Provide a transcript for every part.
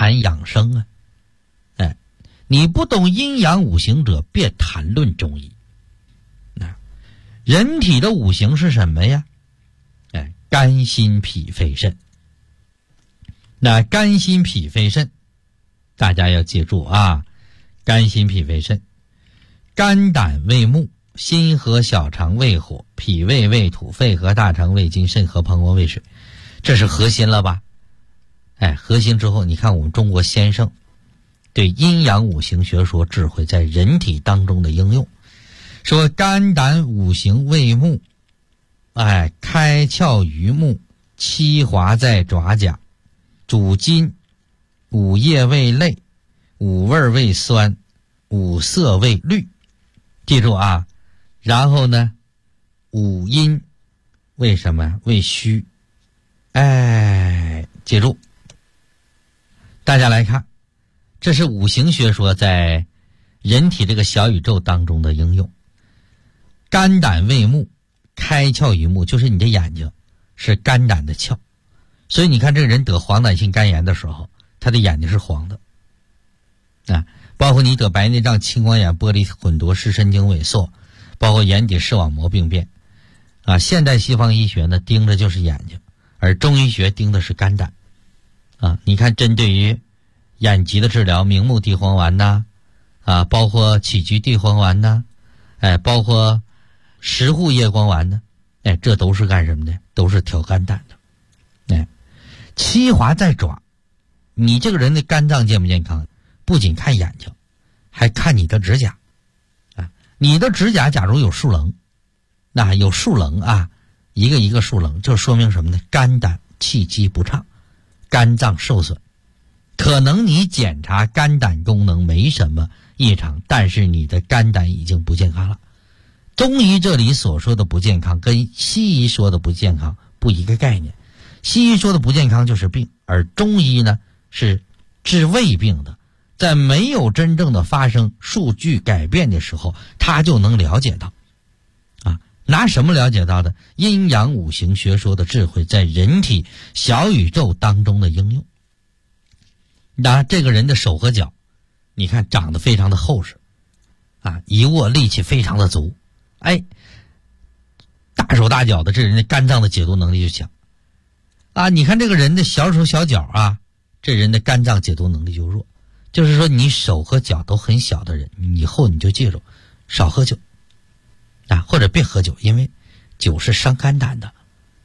谈养生啊。你不懂阴阳五行者，别谈论中医。人体的五行是什么呀？肝心脾肺肾。那肝心脾肺肾大家要记住啊，肝心脾肺肾。肝胆为木，心和小肠为火，脾胃为土，肺和大肠为金，肾和膀胱为水。这是核心了吧？核心之后，你看我们中国先生对阴阳五行学说智慧在人体当中的应用，说肝胆五行为木，开窍于目，七华在爪甲，主筋，五叶为泪，五味为酸，五色为绿。记住啊，然后呢，五阴为什么？为虚。记住，大家来看，这是五行学说在人体这个小宇宙当中的应用。肝胆为目，开窍于目，就是你的眼睛是肝胆的窍，所以你看这个人得黄疸性肝炎的时候，他的眼睛是黄的包括你得白内障、青光眼、玻璃混浊、视神经萎缩，包括眼底视网膜病变现代西方医学呢盯的就是眼睛，而中医学盯的是肝胆你看针对于眼疾的治疗，明目地黄丸包括杞菊地黄丸包括石斛叶黄丸这都是干什么的？都是调肝胆的。七华在爪，你这个人的肝脏健不健康，不仅看眼睛，还看你的指甲你的指甲假如有竖棱，那有竖棱一个一个竖棱，就说明什么呢？肝胆气机不畅，肝脏受损。可能你检查肝胆功能没什么异常，但是你的肝胆已经不健康了。中医这里所说的不健康跟西医说的不健康不一个概念。西医说的不健康就是病，而中医呢是治胃病的，在没有真正的发生数据改变的时候，他就能了解到拿什么了解到的？阴阳五行学说的智慧在人体小宇宙当中的应用。拿这个人的手和脚，你看长得非常的厚实一握力气非常的足，大手大脚的，这人的肝脏的解毒能力就强你看这个人的小手小脚这人的肝脏解毒能力就弱。就是说你手和脚都很小的人，以后你就记住少喝酒或者别喝酒，因为酒是伤肝胆的。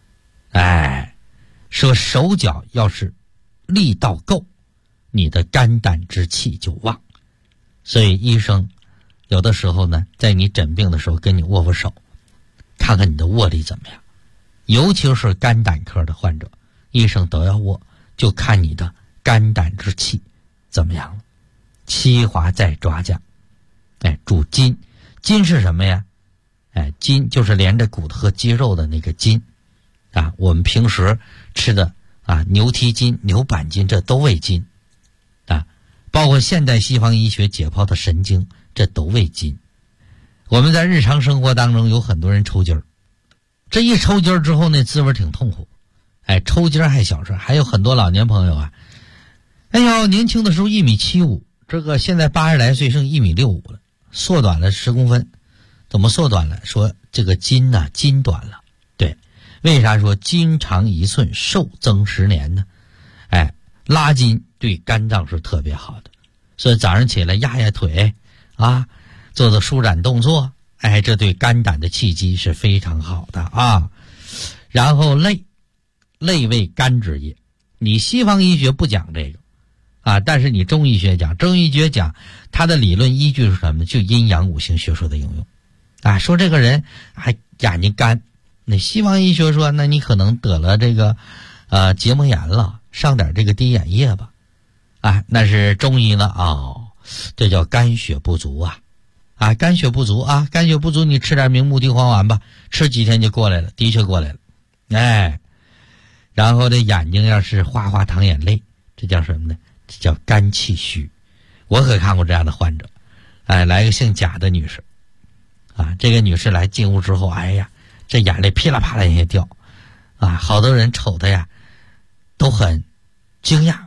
说手脚要是力道够，你的肝胆之气就旺。所以医生有的时候呢，在你诊病的时候跟你握握手，看看你的握力怎么样。尤其是肝胆科的患者，医生都要握，就看你的肝胆之气怎么样了。七华在爪甲，主筋。筋是什么呀？筋就是连着骨头和肌肉的那个筋我们平时吃的牛蹄筋、牛板筋，这都为筋包括现代西方医学解剖的神经，这都为筋。我们在日常生活当中有很多人抽筋儿，这一抽筋儿之后那滋味挺痛苦。抽筋儿还小事，还有很多老年朋友年轻的时候1.75米，这个现在80来岁剩1.65米了，缩短了10公分。怎么缩短了？说这个筋筋短了。对，为啥说筋长1寸，寿增10年呢？拉筋对肝脏是特别好的，所以早上起来压压腿做做舒展动作，这对肝胆的气机是非常好的然后泪为肝之液，你西方医学不讲这个但是你中医学讲，中医学讲它的理论依据是什么呢？就阴阳五行学说的应用说这个人还眼睛干，那西方医学说那你可能得了这个结膜炎了，上点这个滴眼液吧那是中医呢这叫肝血不足肝血不足肝血不足你吃点明目地黄丸吧，吃几天就过来了，的确过来了然后这眼睛要是哗哗淌眼泪，这叫什么呢？这叫肝气虚。我可看过这样的患者来个姓贾的女士这个女士来进屋之后，这眼泪噼里啪啦也掉好多人瞅她都很惊讶，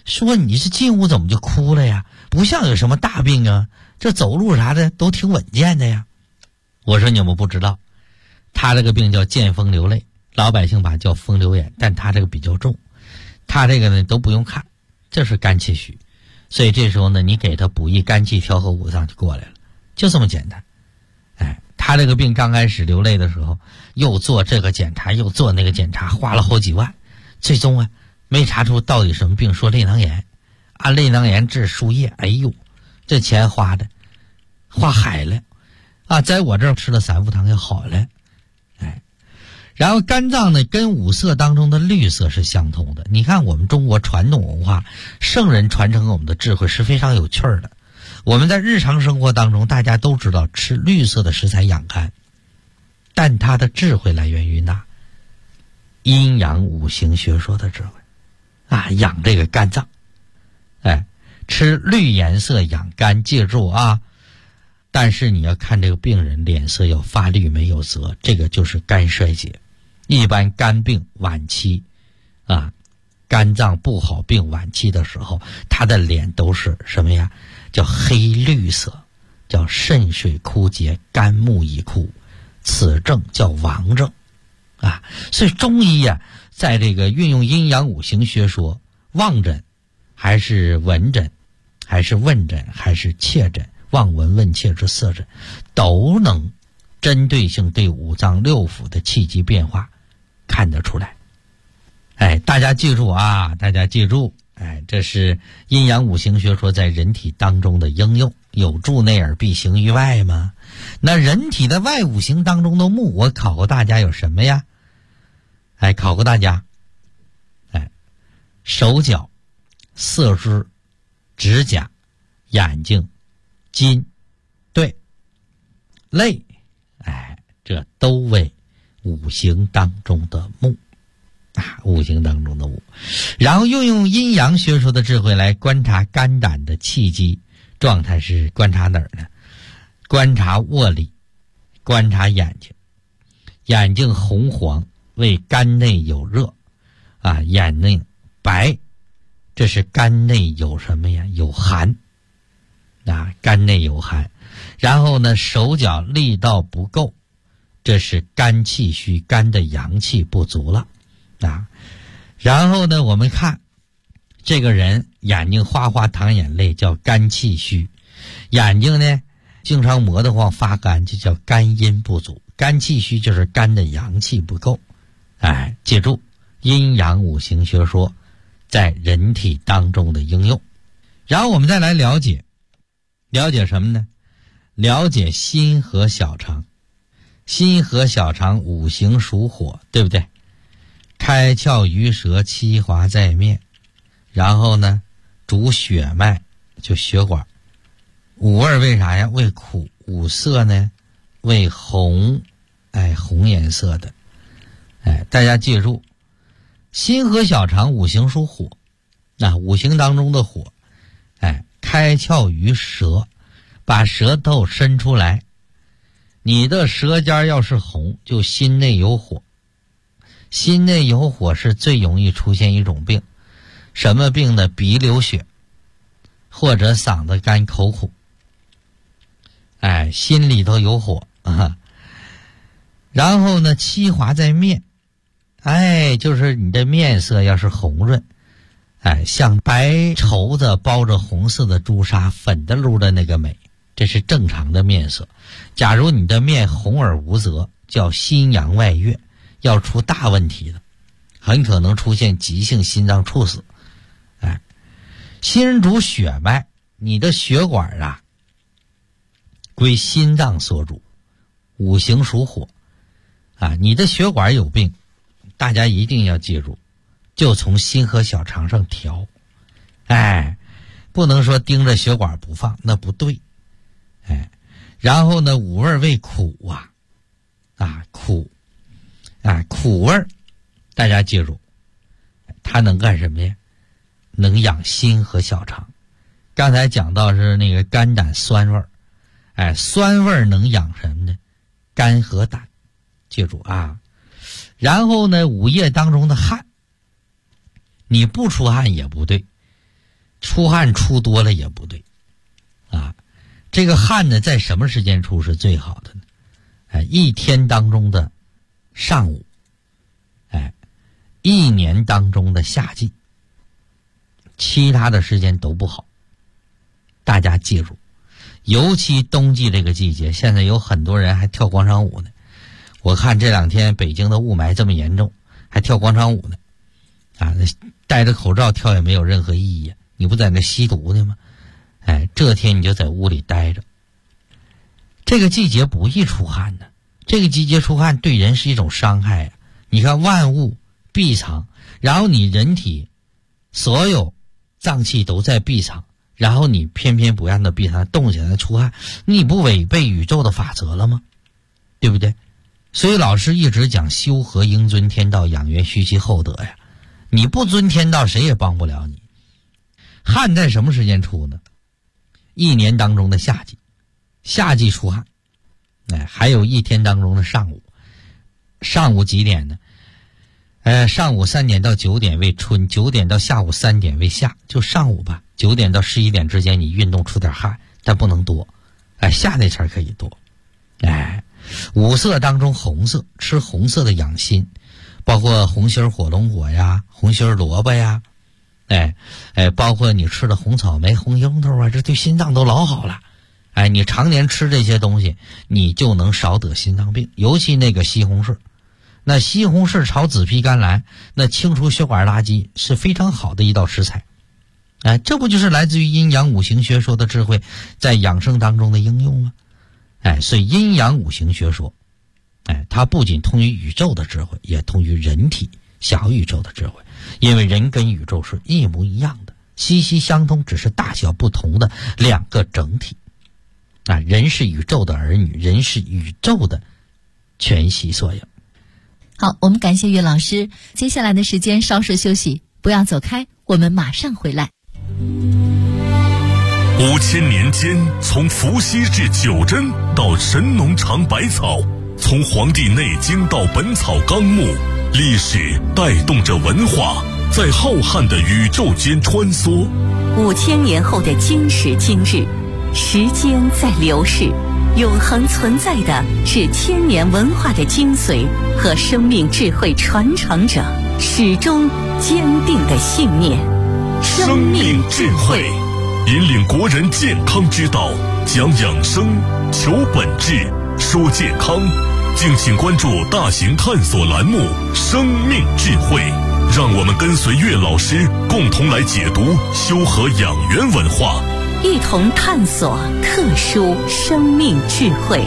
说你这进屋怎么就哭了呀？不像有什么大病啊，这走路啥的都挺稳健的呀。我说你们不知道，他这个病叫见风流泪，老百姓把叫风流眼，但他这个比较重，他这个呢都不用看，这是肝气虚，所以这时候呢，你给他补益肝气，调和五脏就过来了，就这么简单。他这个病刚开始流泪的时候，又做这个检查又做那个检查，花了好几万，最终啊没查出到底什么病，说泪囊炎，按泪囊炎治输液，哎呦，这钱花海了啊！在我这儿吃了3副汤就好了，然后肝脏呢跟五色当中的绿色是相通的。你看我们中国传统文化，圣人传承给我们的智慧是非常有趣的。我们在日常生活当中，大家都知道吃绿色的食材养肝，但它的智慧来源于哪？阴阳五行学说的智慧啊，养这个肝脏。吃绿颜色养肝，记住啊。但是你要看这个病人脸色要发绿没有泽，这个就是肝衰竭。一般肝病晚期啊，肝脏不好病晚期的时候，他的脸都是什么呀？叫黑绿色，叫肾水枯竭，肝木已枯，此症叫亡症啊。所以中医啊，在这个运用阴阳五行学说，望诊还是闻诊还是问诊还是切诊，望闻问切之4诊，都能针对性对五脏六腑的气机变化看得出来。大家记住啊，大家记住，这是阴阳五行学说在人体当中的应用，有助内而必行于外嘛。那人体的外五行当中的木，我考过大家有什么呀？考过大家，手脚、四肢、指甲、眼睛、筋、对、肋，这都为五行当中的木。五行当中的木，然后运用阴阳学说的智慧来观察肝胆的气机状态，是观察哪儿呢？观察卧里，观察眼睛，眼睛红黄为肝内有热啊，眼内白，这是肝内有什么呀？有寒啊，肝内有寒。然后呢，手脚力道不够，这是肝气虚，肝的阳气不足了啊。然后呢，我们看这个人眼睛哗哗淌眼泪，叫肝气虚；眼睛呢经常磨得慌发干，就叫肝阴不足。肝气虚就是肝的阳气不够。记住阴阳五行学说在人体当中的应用。然后我们再来了解什么呢？了解心和小肠。心和小肠五行属火，对不对？开窍于舌，七华在面，然后呢主血脉，就血管。五味为啥呀？为苦。五色呢为红，红颜色的。大家记住，心和小肠五行属火，五行当中的火，开窍于舌，把舌头伸出来。你的舌尖要是红，就心内有火。心内有火是最容易出现一种病，什么病呢？鼻流血，或者嗓子干口苦。心里头有火啊。然后呢，七华在面，就是你的面色要是红润，像白绸子包着红色的朱砂，粉的噜的那个美，这是正常的面色。假如你的面红而无泽，叫心阳外越，要出大问题的，很可能出现急性心脏猝死。心主血脉，你的血管归心脏所主，五行属火你的血管有病，大家一定要记住，就从心和小肠上调。不能说盯着血管不放，那不对。然后呢，五味为苦苦苦味，大家记住，它能干什么呀？能养心和小肠。刚才讲到是那个肝胆酸味，酸味能养什么呢？肝和胆，记住啊。然后呢，五液当中的汗，你不出汗也不对， 出汗出多了也不对啊。这个汗呢，在什么时间出是最好的呢？一天当中的上午，一年当中的夏季，其他的时间都不好。大家记住，尤其冬季这个季节，现在有很多人还跳广场舞呢。我看这2天北京的雾霾这么严重，还跳广场舞呢，戴着口罩跳也没有任何意义，你不在那吸毒呢吗？这天你就在屋里待着。这个季节不易出汗的，这个季节出汗对人是一种伤害啊。你看万物闭藏，然后你人体所有脏器都在闭藏，然后你偏偏不让它闭藏，动起来出汗，你不违背宇宙的法则了吗？对不对？所以老师一直讲修和应遵天道，养元虚其厚德呀。你不遵天道，谁也帮不了你。汗在什么时间出呢？一年当中的夏季，夏季出汗。还有一天当中的上午，上午几点呢？上午3点到9点为春，9点到下午3点为夏，就上午吧，9点到11点之间你运动出点汗，但不能多。夏那茬可以多。五色当中红色，吃红色的养心，包括红心火龙果呀，红心萝卜呀，包括你吃的红草莓、红樱桃啊，这对心脏都老好了。你常年吃这些东西，你就能少得心脏病。尤其那个西红柿，那西红柿炒紫皮甘蓝，那清除血管垃圾是非常好的一道食材。这不就是来自于阴阳五行学说的智慧在养生当中的应用吗？所以阴阳五行学说，它不仅通于宇宙的智慧，也通于人体小宇宙的智慧。因为人跟宇宙是一模一样的，息息相通，只是大小不同的2个整体。人是宇宙的儿女，人是宇宙的全息缩影。 好，我们感谢岳老师。接下来的时间稍事休息，不要走开，我们马上回来。 5000年间，从伏羲至九针到神农尝百草，从《黄帝内经》到《本草纲目》，历史带动着文化在浩瀚的宇宙间穿梭。 5000年后的今时今日，时间在流逝，永恒存在的是千年文化的精髓和生命智慧传承者始终坚定的信念。 生命智慧引领国人健康之道，讲养生，求本质，说健康。敬请关注大型探索栏目《生命智慧》，让我们跟随岳老师共同来解读修和养元文化， 一同探索特殊生命智慧。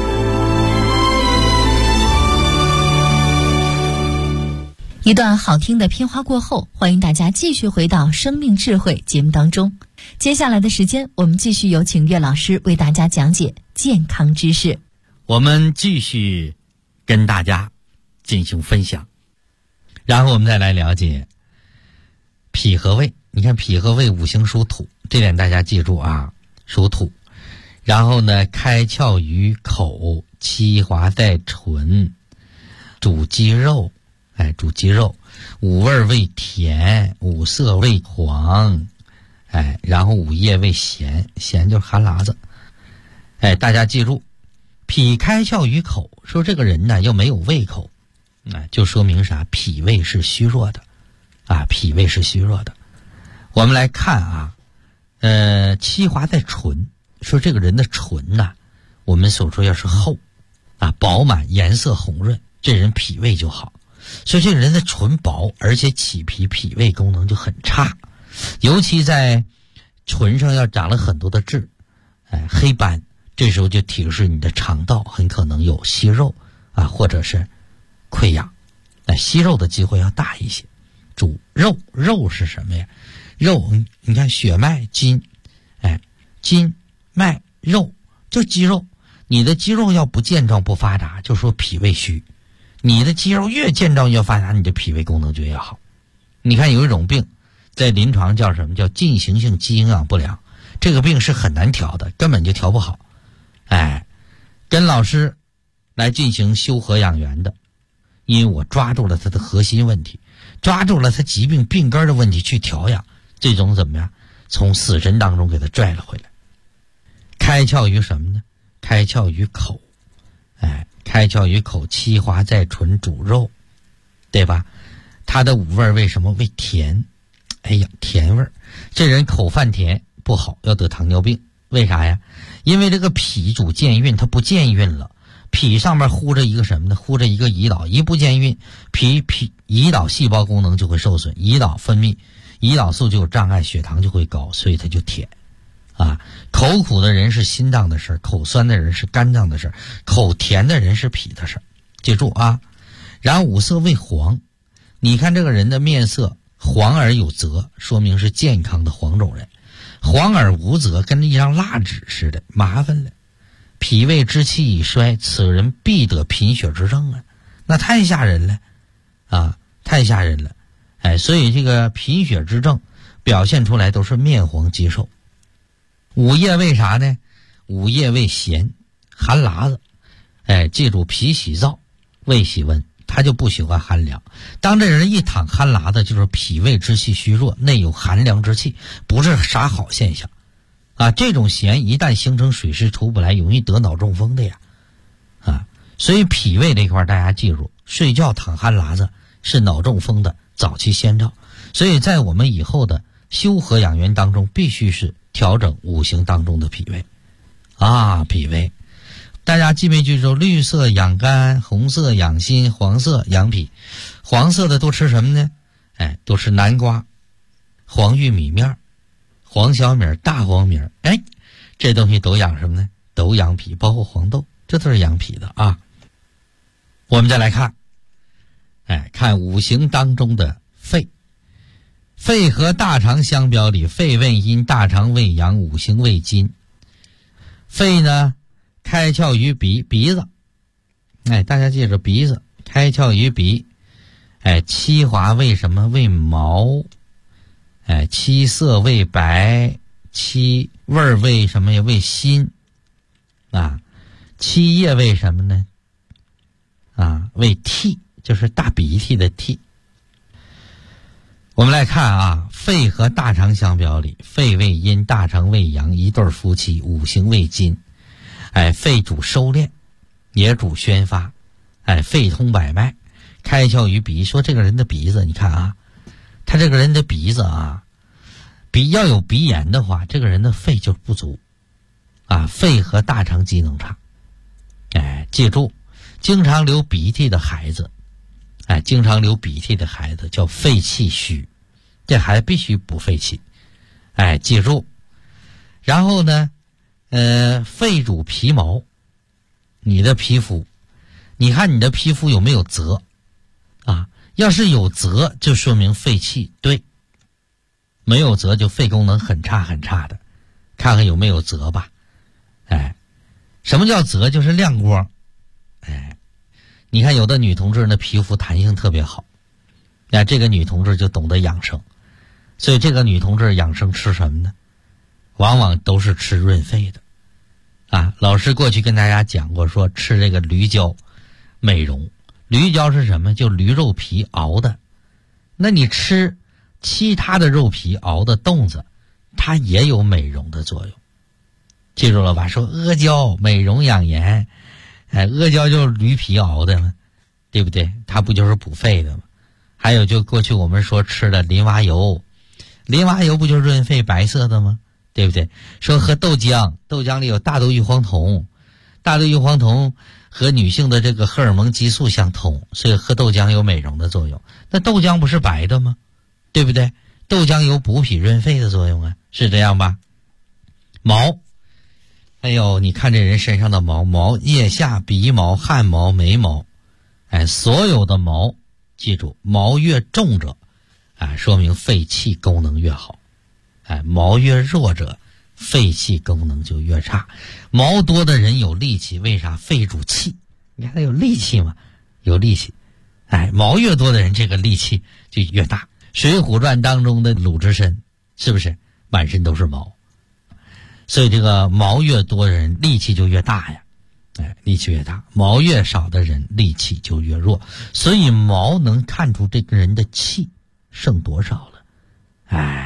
一段好听的片花过后，欢迎大家继续回到生命智慧节目当中。接下来的时间，我们继续有请岳老师为大家讲解健康知识。 我们继续跟大家进行分享，然后我们再来了解脾和胃。你看脾和胃五行属土，这点大家记住啊，属土。然后呢，开窍于口，七华在唇，主肌肉，主肌肉。五味味甜，五色味黄，然后五叶味咸，咸就是哈喇子。大家记住，脾开窍于口，说这个人呢又没有胃口，就说明啥？脾胃是虚弱的，脾胃是虚弱的。我们来看啊，七华在唇，说这个人的唇呐，我们所说要是厚，饱满，颜色红润，这人脾胃就好。所以这个人的唇薄，而且起皮，脾胃功能就很差，尤其在唇上要长了很多的痣，黑斑，这时候就提示你的肠道很可能有息肉或者是溃疡，息肉的机会要大一些。主肉，肉是什么呀？肉，你看血脉筋，筋脉肉就肌肉。你的肌肉要不健壮不发达，就说脾胃虚。你的肌肉越健壮越发达，你的脾胃功能就越好。你看有一种病在临床叫什么？叫进行性肌营养不良，这个病是很难调的，根本就调不好。跟老师来进行修和养元的，因为我抓住了他的核心问题，抓住了他疾病病根的问题去调养，这种怎么样？ 从死神当中给他拽了回来。开窍于什么呢？开窍于口，开窍于口，七华在唇，主肉，对吧？他的五味为什么为甜？哎呀，甜味，这人口泛甜不好，要得糖尿病。为啥呀？因为这个脾主健运，它不健运了，脾上面糊着一个什么呢？糊着一个胰岛，一不健运，胰岛细胞功能就会受损，胰岛分泌胰岛素就有障碍，血糖就会高，所以它就甜啊。口苦的人是心脏的事儿，口酸的人是肝脏的事儿，口甜的人是脾的事儿，记住啊。然后五色为黄，你看这个人的面色黄而有泽，说明是健康的黄种人。黄而无泽，跟一张蜡纸似的，麻烦了。脾胃之气已衰，此人必得贫血之症啊，那太吓人了啊，太吓人了。所以这个贫血之症表现出来都是面黄肌瘦。午夜为啥呢？午夜为咸，寒辣子。记住，脾喜燥，胃喜温，他就不喜欢寒凉。当这人一躺寒辣子，就是脾胃之气虚弱，内有寒凉之气，不是啥好现象啊。这种咸一旦形成水湿出不来，容易得脑中风的呀啊。所以脾胃这块大家记住，睡觉躺寒辣子是脑中风的早期先兆。所以在我们以后的修和养元当中，必须是调整五行当中的脾胃啊。脾胃大家记没记住？绿色养肝，红色养心，黄色养脾。黄色的多吃什么呢？多吃南瓜、黄玉米面、黄小米、大黄米，这东西都养什么呢？都养脾，包括黄豆，这都是养脾的啊。我们再来看，看五行当中的肺。肺和大肠相表里，肺为阴，大肠为阳，五行为金。肺呢，开窍于鼻子，大家记住鼻子，开窍于鼻。七华为什么？为毛。七色为白，七味为什么呀？为辛啊。七叶为什么呢？为涕，就是大鼻涕的涕。我们来看啊，肺和大肠相表里，肺为阴，大肠为阳，一对夫妻，五行为金。肺主收敛，也主宣发，肺通百脉，开窍于鼻。说这个人的鼻子，你看啊，他这个人的鼻子啊，要有鼻炎的话，这个人的肺就不足啊，肺和大肠机能差。记住，经常流鼻涕的孩子，经常流鼻涕的孩子叫肺气虚，这孩子必须补肺气。记住。然后呢，肺主皮毛，你的皮肤，你看你的皮肤有没有泽啊？要是有泽，就说明肺气对；没有泽，就肺功能很差很差的。看看有没有泽吧。什么叫泽？就是亮光。你看有的女同志的皮肤弹性特别好，这个女同志就懂得养生。所以这个女同志养生吃什么呢？往往都是吃润肺的啊。老师过去跟大家讲过，说吃这个驴胶美容。驴胶是什么？就驴肉皮熬的。那你吃其他的肉皮熬的冻子，它也有美容的作用。记住了吧？说阿胶美容养颜，阿胶就是驴皮熬的嘛，对不对？它不就是补肺的吗？还有就过去我们说吃的林蛙油，林蛙油不就是润肺白色的吗？对不对？说喝豆浆，豆浆里有大豆异黄酮，大豆异黄酮和女性的这个荷尔蒙激素相同，所以喝豆浆有美容的作用。那豆浆不是白的吗？对不对？豆浆有补脾润肺的作用啊，是这样吧？毛，你看这人身上的毛，腋下、鼻毛、汗毛、眉毛，所有的毛，记住，毛越重者，说明肺气功能越好。毛越弱者，肺气功能就越差。毛多的人有力气，为啥？肺主气，你看他有力气嘛，有力气。毛越多的人，这个力气就越大。水浒传当中的鲁智深，是不是满身都是毛？所以这个毛越多的人，力气就越大呀。力气越大，毛越少的人力气就越弱。所以毛能看出这个人的气剩多少了。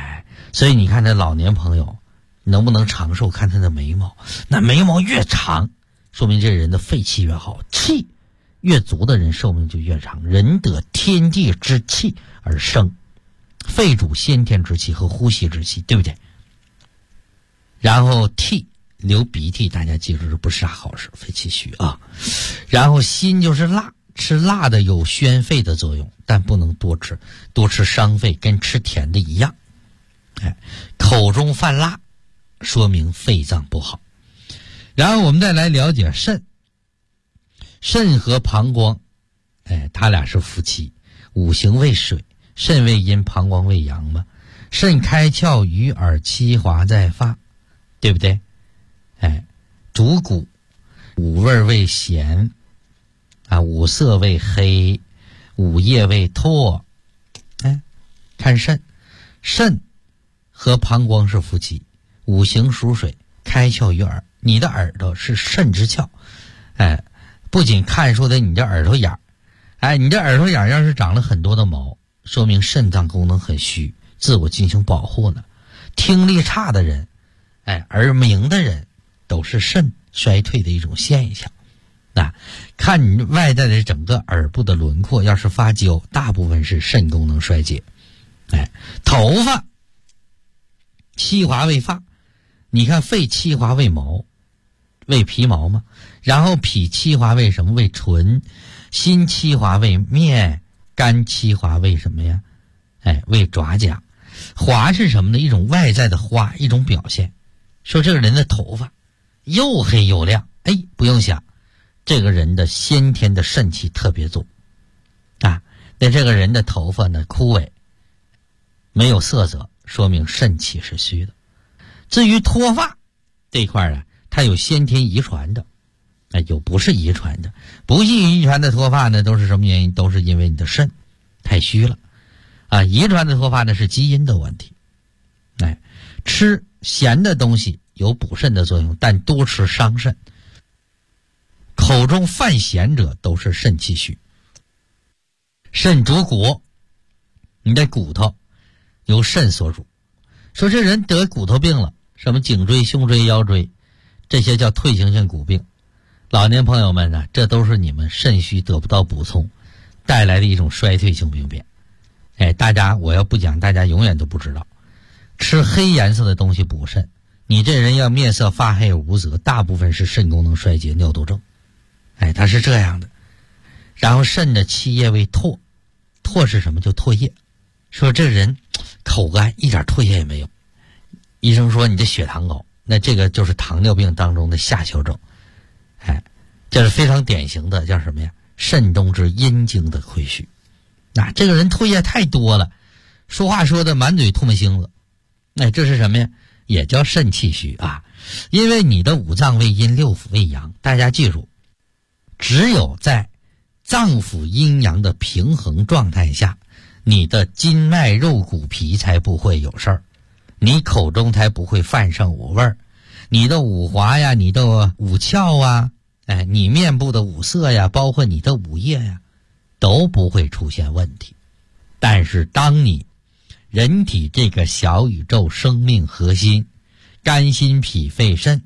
所以你看这老年朋友能不能长寿，看他的眉毛，那眉毛越长，说明这人的肺气越好，气越足的人寿命就越长。人得天地之气而生，肺主先天之气和呼吸之气，对不对？然后涕，流鼻涕，大家记住这不是啥好事，肺气虚啊。然后辛就是辣，吃辣的有宣肺的作用，但不能多吃，多吃伤肺，跟吃甜的一样。口中泛辣，说明肺脏不好。然后我们再来了解肾，肾和膀胱，它俩是夫妻，五行为水，肾为阴，膀胱为阳嘛。肾开窍于耳，七华在发，对不对？主骨，五味为咸，五色为黑，五叶为唾。看肾，肾和膀胱是夫妻，五行属水，开窍于耳。你的耳朵是肾之窍，不仅看出的你的耳朵眼儿，你的耳朵眼儿要是长了很多的毛，说明肾脏功能很虚，自我进行保护呢。听力差的人，耳鸣的人，都是肾衰退的一种现象。看你外在的整个耳部的轮廓，要是发焦，大部分是肾功能衰竭。头发，七华为发，你看肺七华为毛，为皮毛嘛。然后脾七华为什么？为唇。心七华为面，肝七华为什么呀？为爪甲。华是什么呢？一种外在的花，一种表现。说这个人的头发又黑又亮，不用想，这个人的先天的肾气特别足那这个人的头发呢枯萎，没有色泽，说明肾气是虚的。至于脱发这一块它有先天遗传的，有不是遗传的。不是遗传的脱发呢，都是什么原因？都是因为你的肾太虚了遗传的脱发呢是基因的问题。吃咸的东西有补肾的作用，但多吃伤肾。口中泛咸者都是肾气虚。肾主骨，你的骨头由肾所主。说这人得骨头病了，什么颈椎、胸椎、腰椎，这些叫退行性骨病。老年朋友们呢，这都是你们肾虚得不到补充带来的一种衰退性病变。大家我要不讲，大家永远都不知道。吃黑颜色的东西补肾，你这人要面色发黑而无泽，大部分是肾功能衰竭、尿毒症。它是这样的。然后肾的气液为唾，唾是什么？就唾液。说这人口干，一点唾液也没有，医生说你这血糖高，那这个就是糖尿病当中的下丘症。这是非常典型的，叫什么呀？肾中之阴经的亏虚。这个人唾液太多了，说话说的满嘴唾沫星子，这是什么呀？也叫肾气虚因为你的五脏为阴，六腑为阳。大家记住，只有在脏腑阴阳的平衡状态下，你的筋脉肉骨皮才不会有事儿，你口中才不会泛上五味儿，你的五华呀，你的五窍啊，你面部的五色呀，包括你的五叶呀，都不会出现问题。但是当你人体这个小宇宙生命核心，肝心脾肺肾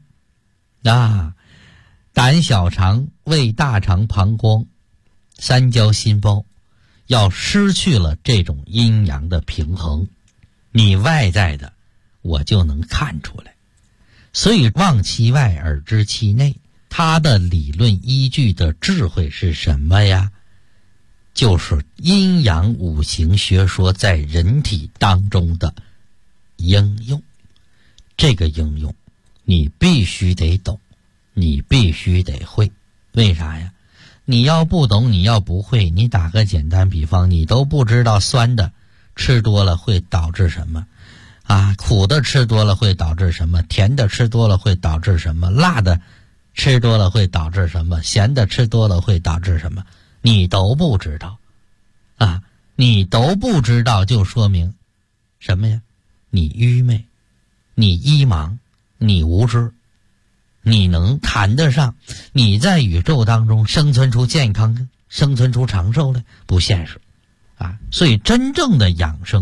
胆小肠胃大肠膀胱三焦心包要失去了这种阴阳的平衡，你外在的我就能看出来。所以望其外而知其内，它的理论依据的智慧是什么呀？就是阴阳五行学说在人体当中的应用。这个应用你必须得懂，你必须得会。为啥呀？你要不懂，你要不会，你打个简单比方，你都不知道酸的吃多了会导致什么苦的吃多了会导致什么，甜的吃多了会导致什么，辣的吃多了会导致什么，咸的吃多了会导致什么，你都不知道你都不知道，就说明什么呀？你愚昧，你依盲，你无知。你能谈得上你在宇宙当中生存出健康，生存出长寿来？不现实所以真正的养生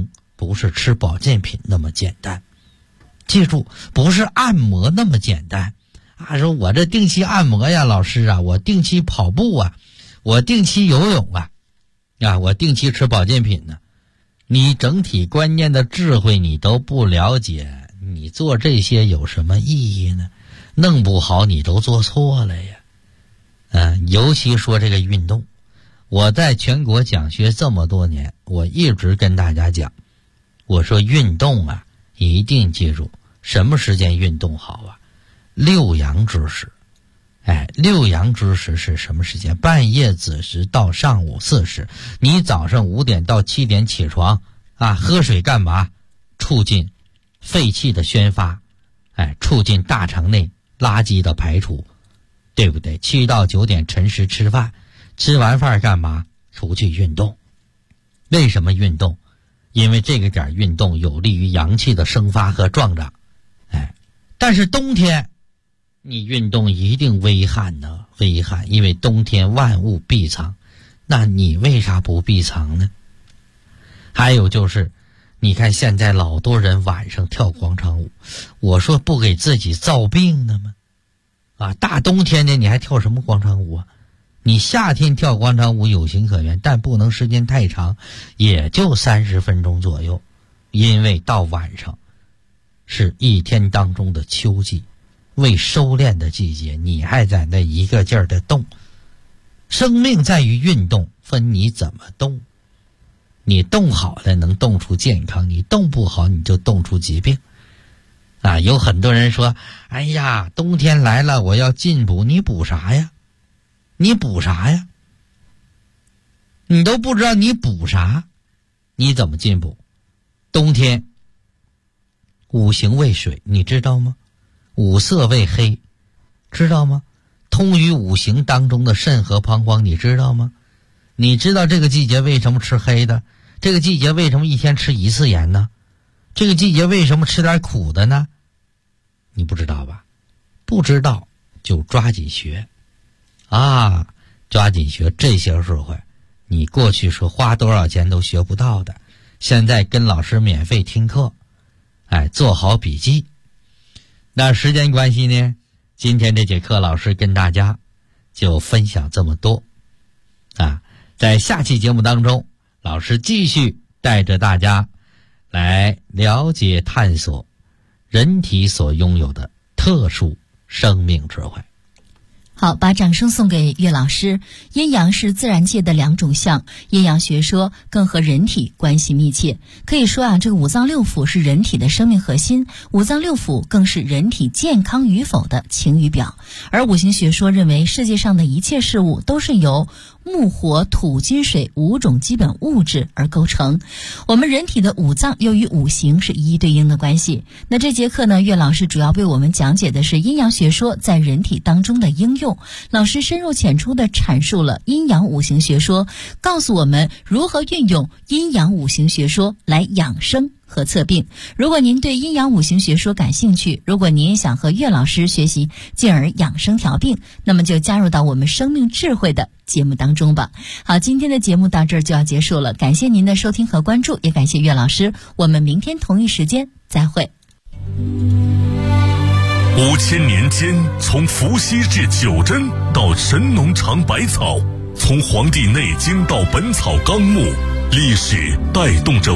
不是吃保健品那么简单。记住，不是按摩那么简单啊！说我这定期按摩呀，老师啊，我定期跑步啊，我定期游泳啊，我定期吃保健品呢。你整体观念的智慧你都不了解，你做这些有什么意义呢？弄不好你都做错了呀。尤其说这个运动，我在全国讲学这么多年，我一直跟大家讲，我说运动啊，一定记住什么时间运动好啊？六阳之时。六阳之时是什么时间？半夜子时到上午4时。你早上5点到7点起床啊，喝水干嘛？促进废气的宣发，促进大肠内垃圾的排除，对不对？7到9点辰时吃饭，吃完饭干嘛？出去运动。为什么运动？因为这个点运动有利于阳气的生发和壮长。但是冬天你运动一定危害呢，危害，因为冬天万物闭藏，那你为啥不闭藏呢？还有就是你看现在老多人晚上跳广场舞，我说不给自己造病呢吗？大冬天的你还跳什么广场舞啊？你夏天跳广场舞有情可原，但不能时间太长，也就30分钟左右，因为到晚上是一天当中的秋季，为收敛的季节，你还在那一个劲儿的动。生命在于运动，分你怎么动。你动好了能动出健康，你动不好你就动出疾病。有很多人说，哎呀，冬天来了我要进补，你补啥呀？你补啥呀？你都不知道你补啥，你怎么进补？冬天五行为水，你知道吗？五色为黑，知道吗？通于五行当中的肾和膀胱，你知道吗？你知道这个季节为什么吃黑的？这个季节为什么一天吃1次盐呢？这个季节为什么吃点苦的呢？你不知道吧？不知道就抓紧学抓紧学这些智慧，你过去说花多少钱都学不到的，现在跟老师免费听课，做好笔记。那时间关系呢，今天这节课老师跟大家就分享这么多在下期节目当中，老师继续带着大家来了解探索人体所拥有的特殊生命智慧。 好，把掌声送给岳老师。阴阳是自然界的2种象，阴阳学说更和人体关系密切。可以说这个五脏六腑是人体的生命核心，五脏六腑更是人体健康与否的晴雨表。而五行学说认为，世界上的一切事物都是由木火土金水5种基本物质而构成。我们人体的五脏又与五行是一一对应的关系。那这节课呢，岳老师主要为我们讲解的是阴阳学说在人体当中的应用。老师深入浅出地阐述了阴阳五行学说，告诉我们如何运用阴阳五行学说来养生和测病。如果您对阴阳五行学说感兴趣，如果您也想和岳老师学习，进而养生调病，那么就加入到我们生命智慧的节目当中吧。好，今天的节目到这儿就要结束了，感谢您的收听和关注，也感谢岳老师，我们明天同一时间再会。 5000年间，从伏羲至九针到神农尝百草，从黄帝内经到本草纲目，历史带动着